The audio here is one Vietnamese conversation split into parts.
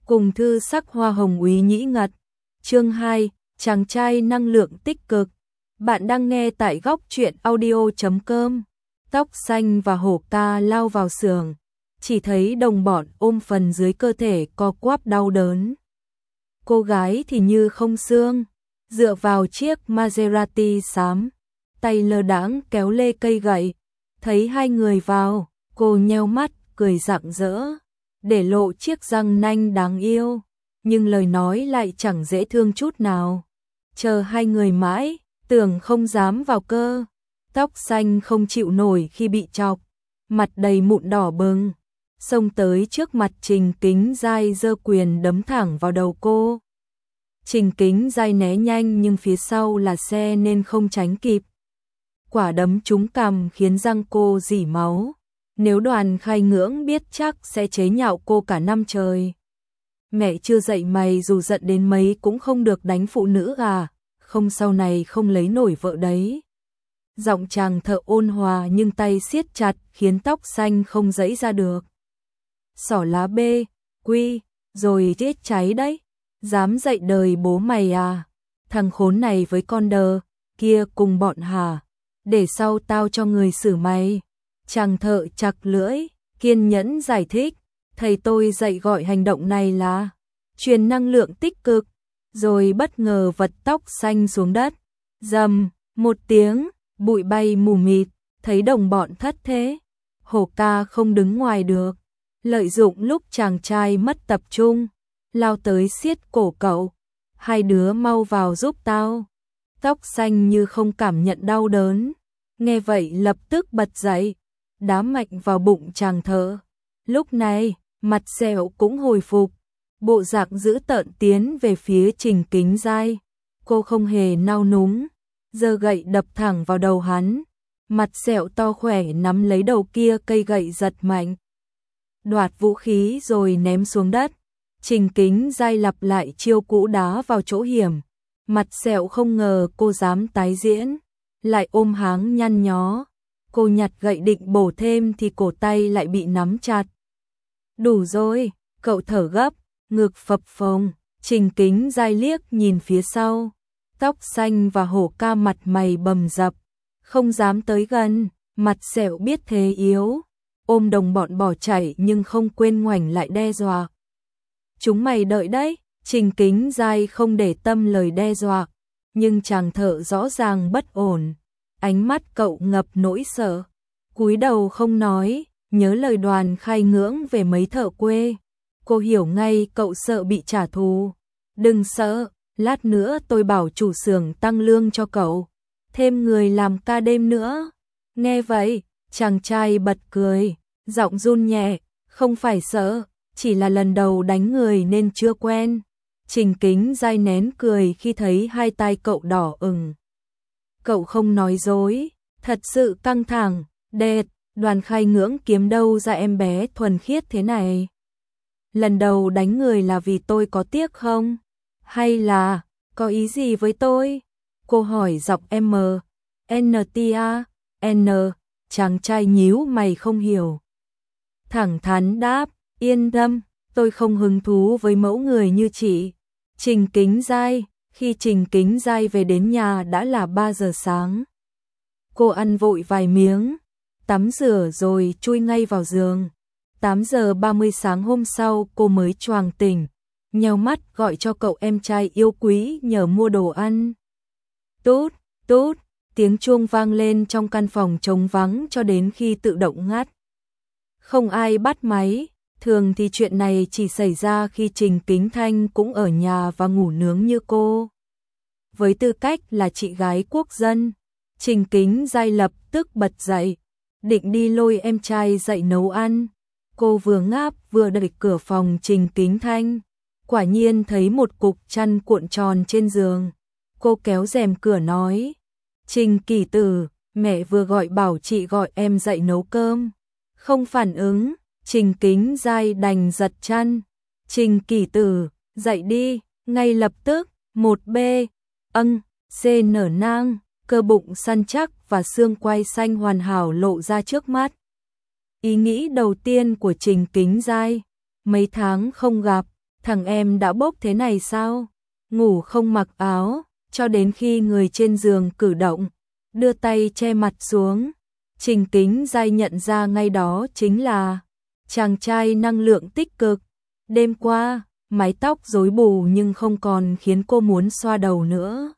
cùng thư sắc hoa hồng úy nhĩ ngật. Chương 2, chàng trai năng lượng tích cực. Bạn đang nghe tại góc truyện audio.com. Tóc xanh và hổ ca lao vào xưởng, chỉ thấy đồng bọn ôm phần dưới cơ thể co quắp đau đớn. Cô gái thì như không xương, dựa vào chiếc Maserati xám, tay lơ đãng kéo lê cây gậy. Thấy hai người vào, cô nheo mắt, cười rạng rỡ, để lộ chiếc răng nanh đáng yêu, nhưng lời nói lại chẳng dễ thương chút nào. Chờ hai người mãi, tưởng không dám vào cơ. Tóc xanh không chịu nổi khi bị chọc, mặt đầy mụn đỏ bừng, xông tới trước mặt Trình Kính Giai giơ quyền đấm thẳng vào đầu cô. Trình Kính Giai né nhanh nhưng phía sau là xe nên không tránh kịp. Quả đấm trúng cằm khiến răng cô rỉ máu. Nếu Đoàn Khai Ngưỡng biết chắc sẽ chế nhạo cô cả năm trời. Mẹ chưa dạy mày dù giận đến mấy cũng không được đánh phụ nữ à, không sau này không lấy nổi vợ đấy. Giọng chàng thợ ôn hòa nhưng tay siết chặt khiến tóc xanh không giãy ra được. Xỏ lá bê, quy, rồi chết cháy đấy. Dám dạy đời bố mày à? Thằng khốn này với con đờ kia cùng bọn hả? Để sau tao cho người xử mày. Chàng thợ chặt lưỡi, kiên nhẫn giải thích. Thầy tôi dạy gọi hành động này là truyền năng lượng tích cực. Rồi bất ngờ vật tóc xanh xuống đất. Rầm, một tiếng, bụi bay mù mịt, thấy đồng bọn thất thế. Hổ ca không đứng ngoài được, lợi dụng lúc chàng trai mất tập trung, lao tới siết cổ cậu. Hai đứa mau vào giúp tao. Tóc xanh như không cảm nhận đau đớn, nghe vậy lập tức bật dậy, đá mạnh vào bụng chàng thợ. Lúc này, mặt sẹo cũng hồi phục, bộ dạng dữ tợn tiến về phía Trình Kính Giai. Cô không hề nao núng, giơ gậy đập thẳng vào đầu hắn. Mặt sẹo to khỏe nắm lấy đầu kia cây gậy giật mạnh, đoạt vũ khí rồi ném xuống đất. Trình Kính Giai lặp lại chiêu cũ đá vào chỗ hiểm. Mặt sẹo không ngờ cô dám tái diễn, lại ôm háng nhăn nhó. Cô nhặt gậy định bổ thêm thì cổ tay lại bị nắm chặt. Đủ rồi, cậu thở gấp, ngực phập phồng. Trình Kính Giai liếc nhìn phía sau. Tóc xanh và hổ ca mặt mày bầm dập, không dám tới gần. Mặt sẹo biết thế yếu, ôm đồng bọn bỏ chạy nhưng không quên ngoảnh lại đe dọa. Chúng mày đợi đấy. Trình Kính Giai không để tâm lời đe dọa, nhưng chàng thợ rõ ràng bất ổn. Ánh mắt cậu ngập nỗi sợ, cúi đầu không nói, nhớ lời Đoàn Khai Ngưỡng về mấy thợ quê. Cô hiểu ngay cậu sợ bị trả thù. Đừng sợ, lát nữa tôi bảo chủ xưởng tăng lương cho cậu, thêm người làm ca đêm nữa. Nghe vậy, chàng trai bật cười, giọng run nhẹ, không phải sợ, chỉ là lần đầu đánh người nên chưa quen. Trình Kính Giai nén cười khi thấy hai tai cậu đỏ ửng. Cậu không nói dối, thật sự căng thẳng. Đệt, Đoàn Khai Ngưỡng kiếm đâu ra em bé thuần khiết thế này? Lần đầu đánh người là vì tôi có tiếc không? Hay là có ý gì với tôi? Cô hỏi giọng M. NTA, N. Chàng trai nhíu mày không hiểu. Thẳng thắn đáp, yên tâm, tôi không hứng thú với mẫu người như chị. Trình Kính Giai. Khi Trình Kính Giai về đến nhà đã là 3 giờ sáng. Cô ăn vội vài miếng, tắm rửa rồi chui ngay vào giường. 8 giờ 30 sáng hôm sau cô mới choàng tỉnh, nheo mắt gọi cho cậu em trai yêu quý nhờ mua đồ ăn. Tút, tút, tiếng chuông vang lên trong căn phòng trống vắng cho đến khi tự động ngắt. Không ai bắt máy. Thường thì chuyện này chỉ xảy ra khi Trình Kính Thanh cũng ở nhà và ngủ nướng như cô. Với tư cách là chị gái quốc dân, Trình Kính Giai lập tức bật dậy, định đi lôi em trai dậy nấu ăn. Cô vừa ngáp vừa đẩy cửa phòng Trình Kính Thanh, quả nhiên thấy một cục chăn cuộn tròn trên giường. Cô kéo rèm cửa nói, Trình Kỳ Tử, mẹ vừa gọi bảo chị gọi em dậy nấu cơm. Không phản ứng. Trình Kính Giai đành giật chăn. Trình Kỳ Tử, dậy đi, ngay lập tức. 1B, C nở nang, cơ bụng săn chắc và xương quai xanh hoàn hảo lộ ra trước mắt. Ý nghĩ đầu tiên của Trình Kính Giai, mấy tháng không gặp, thằng em đã bốc thế này sao? Ngủ không mặc áo, cho đến khi người trên giường cử động, đưa tay che mặt xuống. Trình Kính Giai nhận ra ngay đó chính là chàng trai năng lượng tích cực. Đêm qua, mái tóc rối bù nhưng không còn khiến cô muốn xoa đầu nữa.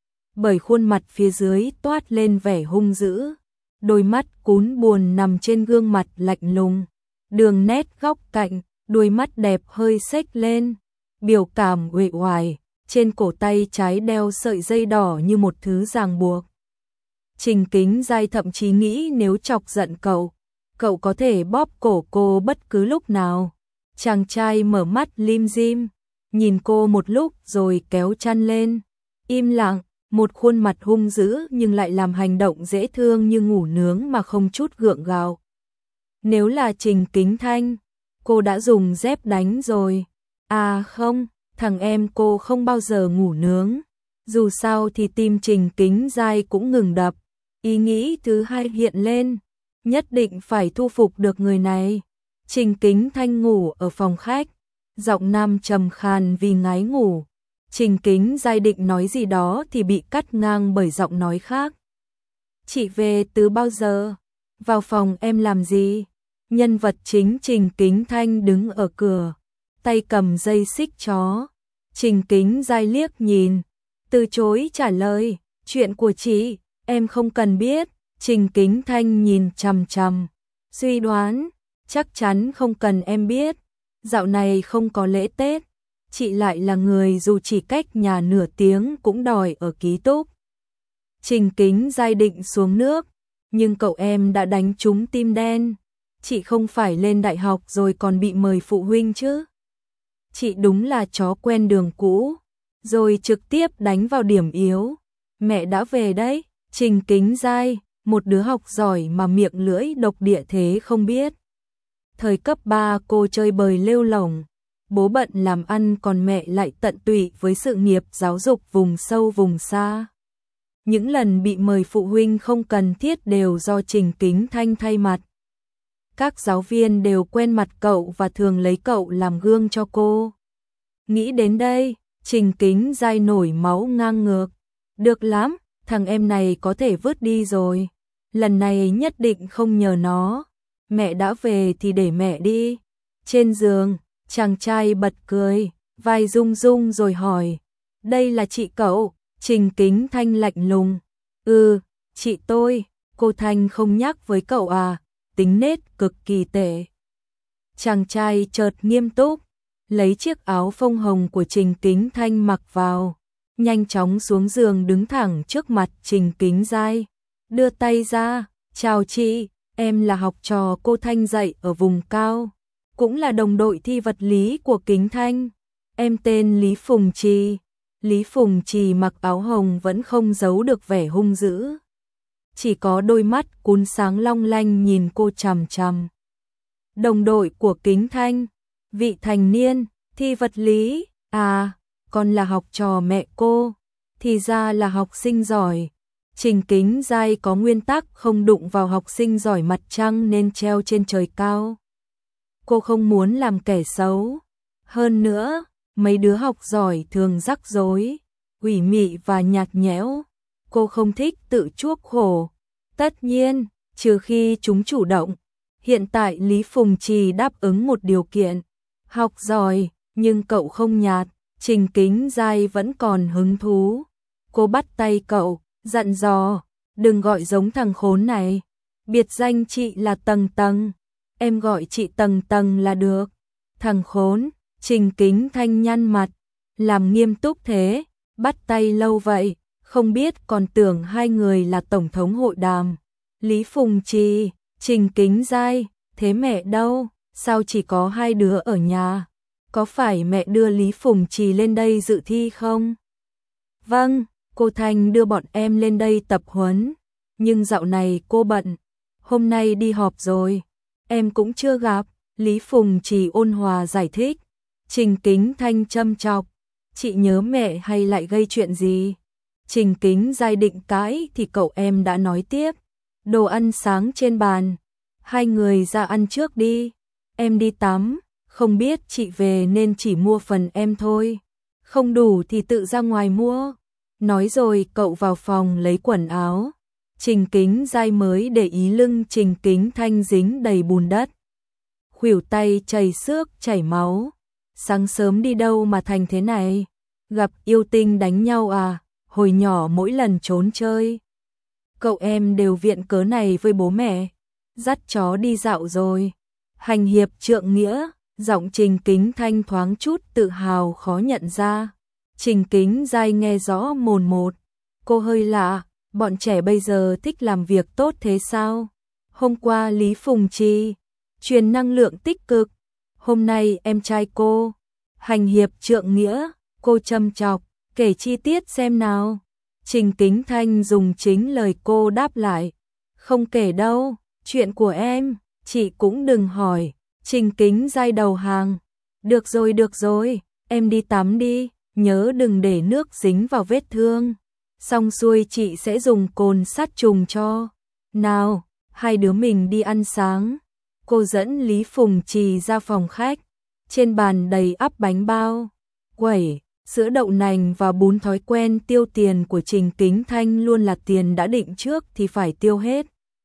Bởi khuôn mặt phía dưới toát lên vẻ hung dữ, đôi mắt cún buồn nằm trên gương mặt lạnh lùng, đường nét góc cạnh, đuôi mắt đẹp hơi xếch lên, biểu cảm uể oải, trên cổ tay trái đeo sợi dây đỏ như một thứ ràng buộc. Trình Kính Giai thậm chí nghĩ nếu chọc giận cậu có thể bóp cổ cô bất cứ lúc nào. Chàng trai mở mắt lim dim, nhìn cô một lúc rồi kéo chăn lên, im lặng, một khuôn mặt hung dữ nhưng lại làm hành động dễ thương như ngủ nướng mà không chút gượng gạo. Nếu là Trình Kính Thanh, cô đã dùng dép đánh rồi. À không, thằng em cô không bao giờ ngủ nướng. Dù sao thì tim Trình Kính Giai cũng ngừng đập. Ý nghĩ thứ hai hiện lên, nhất định phải thu phục được người này. Trình Kính Thanh ngủ ở phòng khách, giọng nam trầm khàn vì ngái ngủ. Trình Kính Giai định nói gì đó thì bị cắt ngang bởi giọng nói khác. Chị về từ bao giờ? Vào phòng em làm gì? Nhân vật chính Trình Kính Thanh đứng ở cửa, tay cầm dây xích chó. Trình Kính Giai liếc nhìn, từ chối trả lời, chuyện của chị, em không cần biết. Trình Kính Thanh nhìn chằm chằm, suy đoán, chắc chắn không cần em biết. Dạo này không có lễ Tết, chị lại là người dù chỉ cách nhà nửa tiếng cũng đòi ở ký túc. Trình Kính Giai định xuống nước, nhưng cậu em đã đánh trúng tim đen. Chị không phải lên đại học rồi còn bị mời phụ huynh chứ? Chị đúng là chó quen đường cũ, rồi trực tiếp đánh vào điểm yếu. Mẹ đã về đấy. Trình Kính Giai, một đứa học giỏi mà miệng lưỡi độc địa thế không biết. Thời cấp 3 cô chơi bời lêu lổng, bố bận làm ăn còn mẹ lại tận tụy với sự nghiệp giáo dục vùng sâu vùng xa. Những lần bị mời phụ huynh không cần thiết đều do Trình Kính Thanh thay mặt. Các giáo viên đều quen mặt cậu và thường lấy cậu làm gương cho cô. Nghĩ đến đây, Trình Kính Giai nổi máu ngang ngược. Được lắm, thằng em này có thể vứt đi rồi. Lần này nhất định không nhờ nó. Mẹ đã về thì để mẹ đi. Trên giường, chàng trai bật cười, vai rung rung rồi hỏi. Đây là chị cậu? Trình Kính Thanh lạnh lùng. Ừ, chị tôi. Cô Thanh không nhắc với cậu à? Tính nết cực kỳ tệ. Chàng trai chợt nghiêm túc, lấy chiếc áo phông hồng của Trình Kính Thanh mặc vào, nhanh chóng xuống giường đứng thẳng trước mặt Trình Kính Giai, đưa tay ra, chào chị, em là học trò cô Thanh dạy ở vùng cao, cũng là đồng đội thi vật lý của Kính Thanh, em tên Lý Phùng Trì. Lý Phùng Trì mặc áo hồng vẫn không giấu được vẻ hung dữ, chỉ có đôi mắt cún sáng long lanh nhìn cô chằm chằm. Đồng đội của Kính Thanh, vị thành niên, thi vật lý, à, còn là học trò mẹ cô, thì ra là học sinh giỏi. Trình Kính Giai có nguyên tắc không đụng vào học sinh giỏi mặt trăng nên treo trên trời cao. Cô không muốn làm kẻ xấu. Hơn nữa, mấy đứa học giỏi thường rắc rối, ủy mị và nhạt nhẽo. Cô không thích tự chuốc khổ. Tất nhiên, trừ khi chúng chủ động. Hiện tại Lý Phùng Trì đáp ứng một điều kiện. Học giỏi, nhưng cậu không nhạt. Trình Kính Giai vẫn còn hứng thú. Cô bắt tay cậu, dặn dò, đừng gọi giống thằng khốn này. Biệt danh chị là Tầng Tầng. Em gọi chị Tầng Tầng là được. Thằng khốn, Trình Kính Thanh nhăn mặt. Làm nghiêm túc thế, bắt tay lâu vậy, không biết còn tưởng hai người là tổng thống hội đàm. Lý Phùng Trì, Trình Kính Giai, thế mẹ đâu, sao chỉ có hai đứa ở nhà? Có phải mẹ đưa Lý Phùng Trì lên đây dự thi không? Vâng, cô Thanh đưa bọn em lên đây tập huấn, nhưng dạo này cô bận, hôm nay đi họp rồi, em cũng chưa gặp. Lý Phùng Trì ôn hòa giải thích. Trình Kính Thanh châm chọc, chị nhớ mẹ hay lại gây chuyện gì? Trình Kính Giai định cãi thì cậu em đã nói tiếp. Đồ ăn sáng trên bàn, hai người ra ăn trước đi, em đi tắm. không biết chị về nên chỉ mua phần em thôi. Không đủ thì tự ra ngoài mua. Nói rồi cậu vào phòng lấy quần áo. Trình Kính Giai mới để ý lưng Trình Kính Thanh dính đầy bùn đất. Khuỷu tay chảy xước chảy máu. Sáng sớm đi đâu mà thành thế này? Gặp yêu tinh đánh nhau à? Hồi nhỏ mỗi lần trốn chơi, cậu em đều viện cớ này với bố mẹ. Dắt chó đi dạo rồi. Hành hiệp trượng nghĩa, giọng Trình Kính Thanh thoáng chút tự hào khó nhận ra. Trình Kính Giai nghe rõ mồn một. Cô hơi lạ, bọn trẻ bây giờ thích làm việc tốt thế sao? Hôm qua Lý Phùng Trì truyền năng lượng tích cực, hôm nay em trai cô. Hành hiệp trượng nghĩa, cô châm chọc, kể chi tiết xem nào. Trình Kính Thanh dùng chính lời cô đáp lại. Không kể đâu, chuyện của em, chị cũng đừng hỏi. Trình Kính Giai đầu hàng. Được rồi, em đi tắm đi, nhớ đừng để nước dính vào vết thương. Xong xuôi chị sẽ dùng cồn sát trùng cho. Nào, hai đứa mình đi ăn sáng. Cô dẫn Lý Phùng Trì ra phòng khách. Trên bàn đầy ắp bánh bao, quẩy, sữa đậu nành và bún. Thói quen tiêu tiền của Trình Kính Thanh luôn là tiền đã định trước thì phải tiêu hết.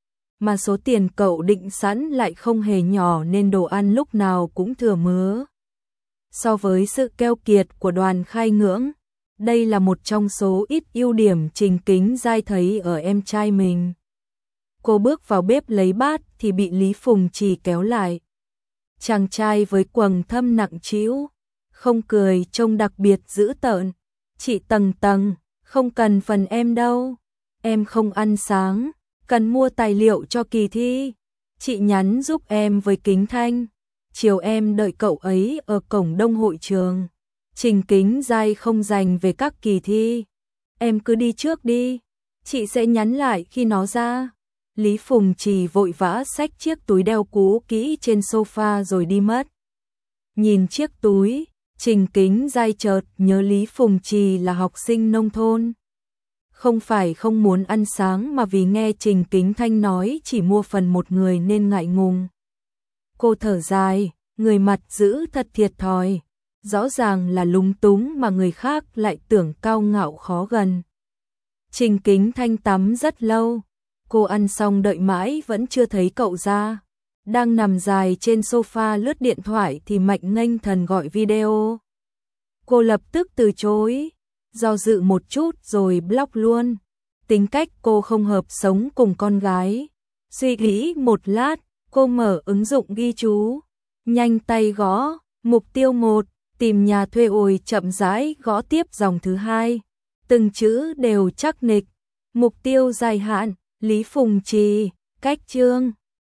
Mà số tiền cậu định sẵn lại không hề nhỏ nên đồ ăn lúc nào cũng thừa mứa. So với sự keo kiệt của Đoàn Khai Ngưỡng, đây là một trong số ít ưu điểm Trình Kính Giai thấy ở em trai mình. Cô bước vào bếp lấy bát thì bị Lý Phùng Trì kéo lại. Chàng trai với quầng thâm nặng trĩu, không cười trông đặc biệt dữ tợn. Chị Tầng, không cần phần em đâu. Em không ăn sáng, cần mua tài liệu cho kỳ thi. Chị nhắn giúp em với Kính Thanh. Chiều em đợi cậu ấy ở cổng đông hội trường. Trình Kính Giai không dành về các kỳ thi. Em cứ đi trước đi, chị sẽ nhắn lại khi nó ra. Lý Phùng Trì vội vã xách chiếc túi đeo cũ kỹ trên sofa rồi đi mất. Nhìn chiếc túi, Trình Kính Giai chợt nhớ Lý Phùng Trì là học sinh nông thôn. Không phải không muốn ăn sáng mà vì nghe Trình Kính Thanh nói chỉ mua phần một người nên ngại ngùng. Cô thở dài, người mặt giữ thật thiệt thòi. Rõ ràng là lúng túng mà người khác lại tưởng cao ngạo khó gần. Trình Kính Thanh tắm rất lâu. Cô ăn xong đợi mãi vẫn chưa thấy cậu ra. Đang nằm dài trên sofa lướt điện thoại thì Mạnh Nghênh Thần gọi video. Cô lập tức từ chối, do dự một chút rồi block luôn. Tính cách cô không hợp sống cùng con gái. Suy nghĩ một lát, cô mở ứng dụng ghi chú. Nhanh tay gõ, mục tiêu 1, tìm nhà thuê ồi chậm rãi gõ tiếp dòng thứ 2. Từng chữ đều chắc nịch. Mục tiêu dài hạn, Lý Phùng Trì, cách chương.